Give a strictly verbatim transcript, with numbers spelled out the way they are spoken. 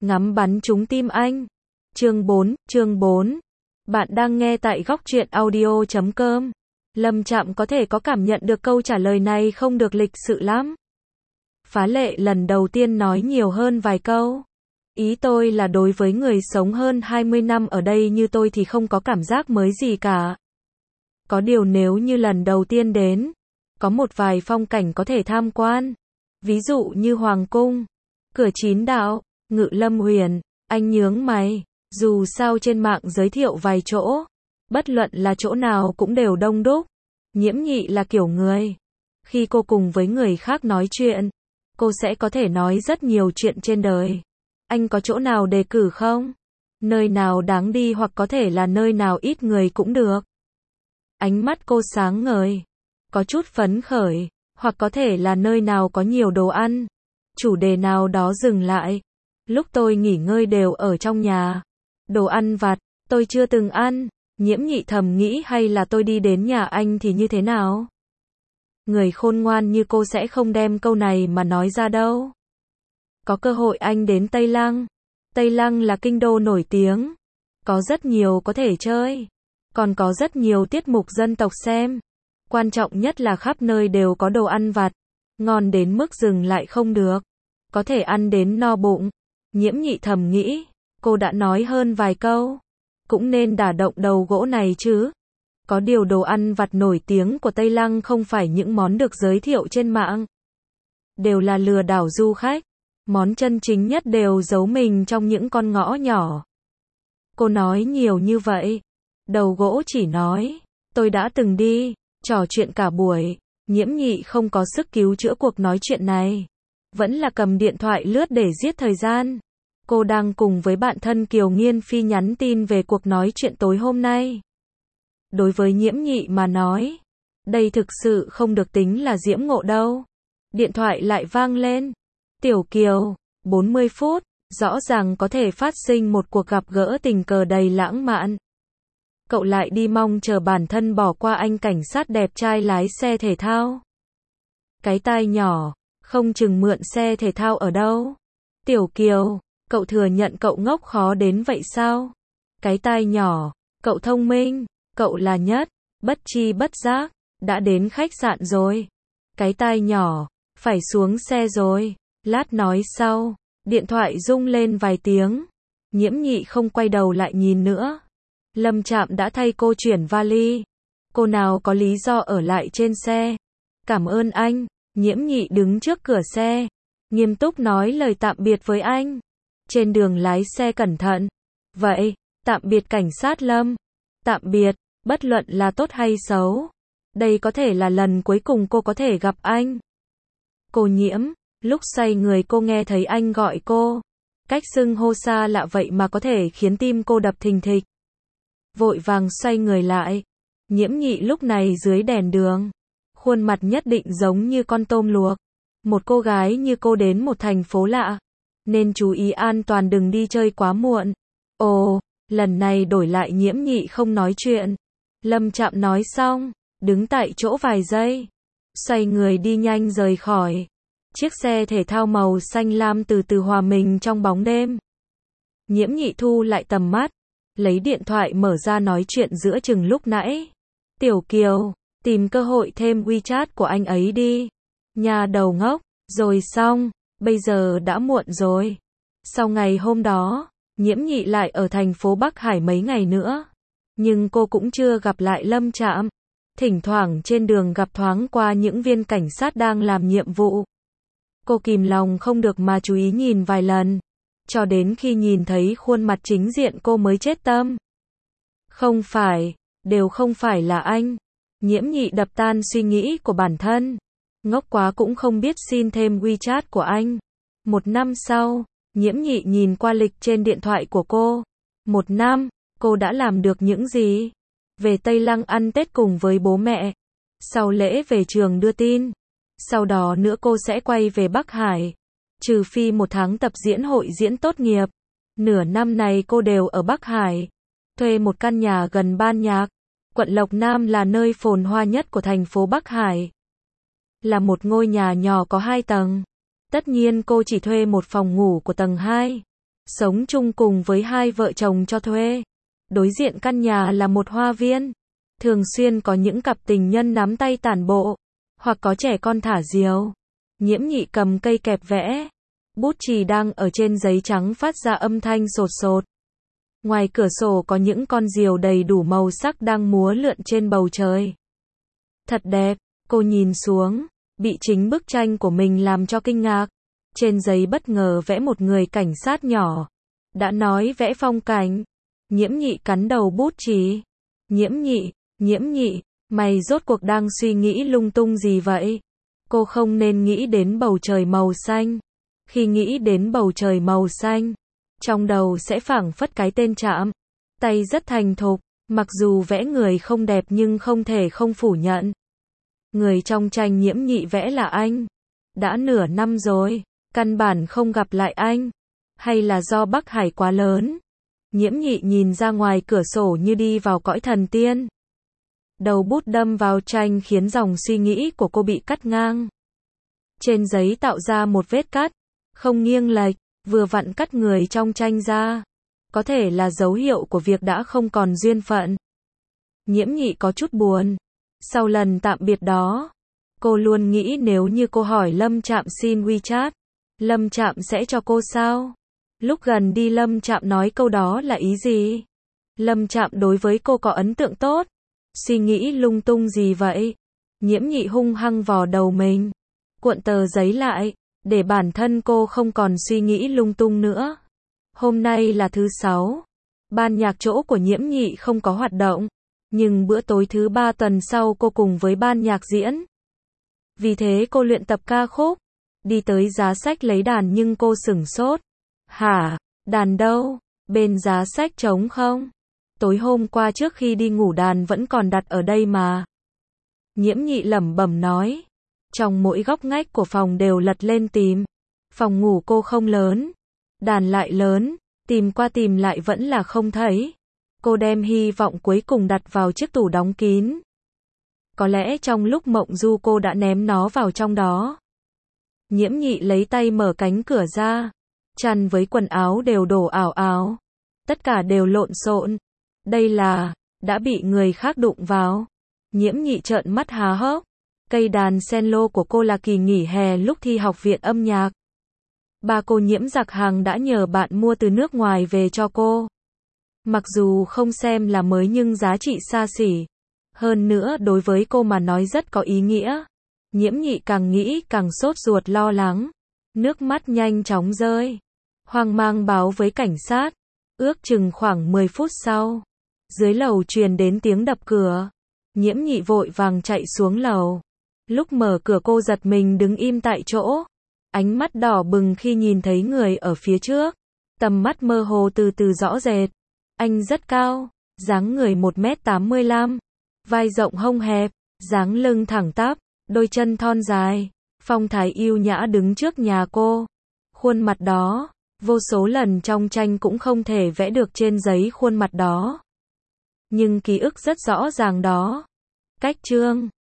ngắm bắn trúng tim anh. Chương bốn, chương bốn. Bạn đang nghe tại góc truyện audio chấm com. Lâm Trạm có thể có cảm nhận được câu trả lời này không được lịch sự lắm. Phá Lệ lần đầu tiên nói nhiều hơn vài câu. Ý tôi là đối với người sống hơn hai mươi năm ở đây như tôi thì không có cảm giác mới gì cả. Có điều nếu như lần đầu tiên đến, có một vài phong cảnh có thể tham quan. Ví dụ như Hoàng Cung, Cửa Chín Đạo, Ngự Lâm Huyền, anh nhướng mày. Dù sao trên mạng giới thiệu vài chỗ, bất luận là chỗ nào cũng đều đông đúc. Nhiễm Nhị là kiểu người, khi cô cùng với người khác nói chuyện, cô sẽ có thể nói rất nhiều chuyện trên đời. Anh có chỗ nào đề cử không? Nơi nào đáng đi hoặc có thể là nơi nào ít người cũng được. Ánh mắt cô sáng ngời, có chút phấn khởi, hoặc có thể là nơi nào có nhiều đồ ăn. Chủ đề nào đó dừng lại. Lúc tôi nghỉ ngơi đều ở trong nhà. Đồ ăn vặt, tôi chưa từng ăn. Nhiễm Nhị thầm nghĩ hay là tôi đi đến nhà anh thì như thế nào? Người khôn ngoan như cô sẽ không đem câu này mà nói ra đâu. Có cơ hội anh đến Tây Lăng. Tây Lăng là kinh đô nổi tiếng. Có rất nhiều có thể chơi. Còn có rất nhiều tiết mục dân tộc xem. Quan trọng nhất là khắp nơi đều có đồ ăn vặt. Ngon đến mức dừng lại không được. Có thể ăn đến no bụng. Nhiễm Nhị thầm nghĩ. Cô đã nói hơn vài câu. Cũng nên đả động đầu gỗ này chứ. Có điều đồ ăn vặt nổi tiếng của Tây Lăng không phải những món được giới thiệu trên mạng. Đều là lừa đảo du khách. Món chân chính nhất đều giấu mình trong những con ngõ nhỏ. Cô nói nhiều như vậy. Đầu gỗ chỉ nói. Tôi đã từng đi. Trò chuyện cả buổi. Nhiễm Nhị không có sức cứu chữa cuộc nói chuyện này. Vẫn là cầm điện thoại lướt để giết thời gian. Cô đang cùng với bạn thân Kiều Nghiên Phi nhắn tin về cuộc nói chuyện tối hôm nay. Đối với Nhiễm Nhị mà nói, đây thực sự không được tính là diễm ngộ đâu. Điện thoại lại vang lên. Tiểu Kiều, bốn mươi phút, rõ ràng có thể phát sinh một cuộc gặp gỡ tình cờ đầy lãng mạn. Cậu lại đi mong chờ bản thân bỏ qua anh cảnh sát đẹp trai lái xe thể thao. Cái tai nhỏ, không chừng mượn xe thể thao ở đâu. Tiểu Kiều, cậu thừa nhận cậu ngốc khó đến vậy sao? Cái tai nhỏ, cậu thông minh, cậu là nhất, bất chi bất giác, đã đến khách sạn rồi. Cái tai nhỏ, phải xuống xe rồi, lát nói sau. Điện thoại rung lên vài tiếng. Nhiễm Nhị không quay đầu lại nhìn nữa. Lâm Trạm đã thay cô chuyển vali. Cô nào có lý do ở lại trên xe. Cảm ơn anh. Nhiễm Nhị đứng trước cửa xe, nghiêm túc nói lời tạm biệt với anh. Trên đường lái xe cẩn thận. Vậy, tạm biệt cảnh sát Lâm. Tạm biệt, bất luận là tốt hay xấu. Đây có thể là lần cuối cùng cô có thể gặp anh. Cô Nhiễm, lúc xoay người cô nghe thấy anh gọi cô. Cách xưng hô xa lạ vậy mà có thể khiến tim cô đập thình thịch. Vội vàng xoay người lại. Nhiễm Nhị lúc này dưới đèn đường. Khuôn mặt nhất định giống như con tôm luộc. Một cô gái như cô đến một thành phố lạ. Nên chú ý an toàn đừng đi chơi quá muộn. Ồ, lần này đổi lại Nhiễm Nhị không nói chuyện. Lâm Trạm nói xong, đứng tại chỗ vài giây. Xoay người đi nhanh rời khỏi. Chiếc xe thể thao màu xanh lam từ từ hòa mình trong bóng đêm. Nhiễm Nhị thu lại tầm mắt. Lấy điện thoại mở ra nói chuyện giữa chừng lúc nãy. Tiểu Kiều, tìm cơ hội thêm WeChat của anh ấy đi. Nhà đầu ngốc, rồi xong, bây giờ đã muộn rồi. Sau ngày hôm đó, Nhiễm Nhị lại ở thành phố Bắc Hải mấy ngày nữa. Nhưng cô cũng chưa gặp lại Lâm Trạm. Thỉnh thoảng trên đường gặp thoáng qua những viên cảnh sát đang làm nhiệm vụ. Cô kìm lòng không được mà chú ý nhìn vài lần. Cho đến khi nhìn thấy khuôn mặt chính diện cô mới chết tâm. Không phải, đều không phải là anh. Nhiễm Nhị đập tan suy nghĩ của bản thân. Ngốc quá cũng không biết xin thêm WeChat của anh. Một năm sau, Nhiễm Nhị nhìn qua lịch trên điện thoại của cô. Một năm, cô đã làm được những gì? Về Tây Lăng ăn Tết cùng với bố mẹ. Sau lễ về trường đưa tin. Sau đó nữa cô sẽ quay về Bắc Hải. Trừ phi một tháng tập diễn hội diễn tốt nghiệp. Nửa năm này cô đều ở Bắc Hải. Thuê một căn nhà gần ban nhạc. Quận Lộc Nam là nơi phồn hoa nhất của thành phố Bắc Hải. Là một ngôi nhà nhỏ có hai tầng. Tất nhiên cô chỉ thuê một phòng ngủ của tầng hai. sống chung cùng với hai vợ chồng cho thuê. Đối diện căn nhà là một hoa viên, thường xuyên có những cặp tình nhân nắm tay tản bộ, hoặc có trẻ con thả diều. Nhiễm Nhị cầm cây kẹp vẽ, bút chì đang ở trên giấy trắng phát ra âm thanh sột sột. Ngoài cửa sổ có những con diều đầy đủ màu sắc đang múa lượn trên bầu trời. Thật đẹp, cô nhìn xuống, bị chính bức tranh của mình làm cho kinh ngạc. Trên giấy bất ngờ vẽ một người cảnh sát nhỏ. Đã nói vẽ phong cảnh. Nhiễm Nhị cắn đầu bút chì. Nhiễm Nhị, Nhiễm Nhị, mày rốt cuộc đang suy nghĩ lung tung gì vậy? Cô không nên nghĩ đến bầu trời màu xanh. Khi nghĩ đến bầu trời màu xanh, trong đầu sẽ phảng phất cái tên Trạm. Tay rất thành thục, mặc dù vẽ người không đẹp nhưng không thể không phủ nhận. Người trong tranh Nhiễm Nhị vẽ là anh. Đã nửa năm rồi, căn bản không gặp lại anh. Hay là do Bắc Hải quá lớn? Nhiễm Nhị nhìn ra ngoài cửa sổ như đi vào cõi thần tiên. Đầu bút đâm vào tranh khiến dòng suy nghĩ của cô bị cắt ngang. Trên giấy tạo ra một vết cắt, không nghiêng lệch, vừa vặn cắt người trong tranh ra. Có thể là dấu hiệu của việc đã không còn duyên phận. Nhiễm Nhị có chút buồn. Sau lần tạm biệt đó, cô luôn nghĩ nếu như cô hỏi Lâm Trạm xin WeChat, Lâm Trạm sẽ cho cô sao? Lúc gần đi Lâm Trạm nói câu đó là ý gì? Lâm Trạm đối với cô có ấn tượng tốt. Suy nghĩ lung tung gì vậy? Nhiễm Nhị hung hăng vò đầu mình, cuộn tờ giấy lại, để bản thân cô không còn suy nghĩ lung tung nữa. Hôm nay là thứ sáu. Ban nhạc chỗ của Nhiễm Nhị không có hoạt động. Nhưng bữa tối thứ ba tuần sau cô cùng với ban nhạc diễn. Vì thế cô luyện tập ca khúc. Đi tới giá sách lấy đàn nhưng cô sửng sốt. Hả? Đàn đâu? Bên giá sách trống không? Tối hôm qua trước khi đi ngủ đàn vẫn còn đặt ở đây mà. Nhiễm Nhị lẩm bẩm nói. Trong mỗi góc ngách của phòng đều lật lên tìm. Phòng ngủ cô không lớn. Đàn lại lớn. Tìm qua tìm lại vẫn là không thấy. Cô đem hy vọng cuối cùng đặt vào chiếc tủ đóng kín. Có lẽ trong lúc mộng du cô đã ném nó vào trong đó. Nhiễm Nhị lấy tay mở cánh cửa ra. Chăn với quần áo đều đổ ảo ảo. Tất cả đều lộn xộn. Đây là, đã bị người khác đụng vào. Nhiễm Nhị trợn mắt há hốc. Cây đàn cello của cô là kỳ nghỉ hè lúc thi học viện âm nhạc. Ba cô Nhiễm Giặc Hằng đã nhờ bạn mua từ nước ngoài về cho cô. Mặc dù không xem là mới nhưng giá trị xa xỉ. Hơn nữa đối với cô mà nói rất có ý nghĩa. Nhiễm Nhị càng nghĩ càng sốt ruột lo lắng. Nước mắt nhanh chóng rơi. Hoang mang báo với cảnh sát. Ước chừng khoảng mười phút sau. Dưới lầu truyền đến tiếng đập cửa. Nhiễm Nhị vội vàng chạy xuống lầu. Lúc mở cửa cô giật mình đứng im tại chỗ. Ánh mắt đỏ bừng khi nhìn thấy người ở phía trước. Tầm mắt mơ hồ từ từ rõ rệt. Anh rất cao, dáng người một mét tám mươi lăm, vai rộng hông hẹp, dáng lưng thẳng tắp, đôi chân thon dài, phong thái yêu nhã đứng trước nhà cô. Khuôn mặt đó, vô số lần trong tranh cũng không thể vẽ được trên giấy khuôn mặt đó. Nhưng ký ức rất rõ ràng đó. Cách chương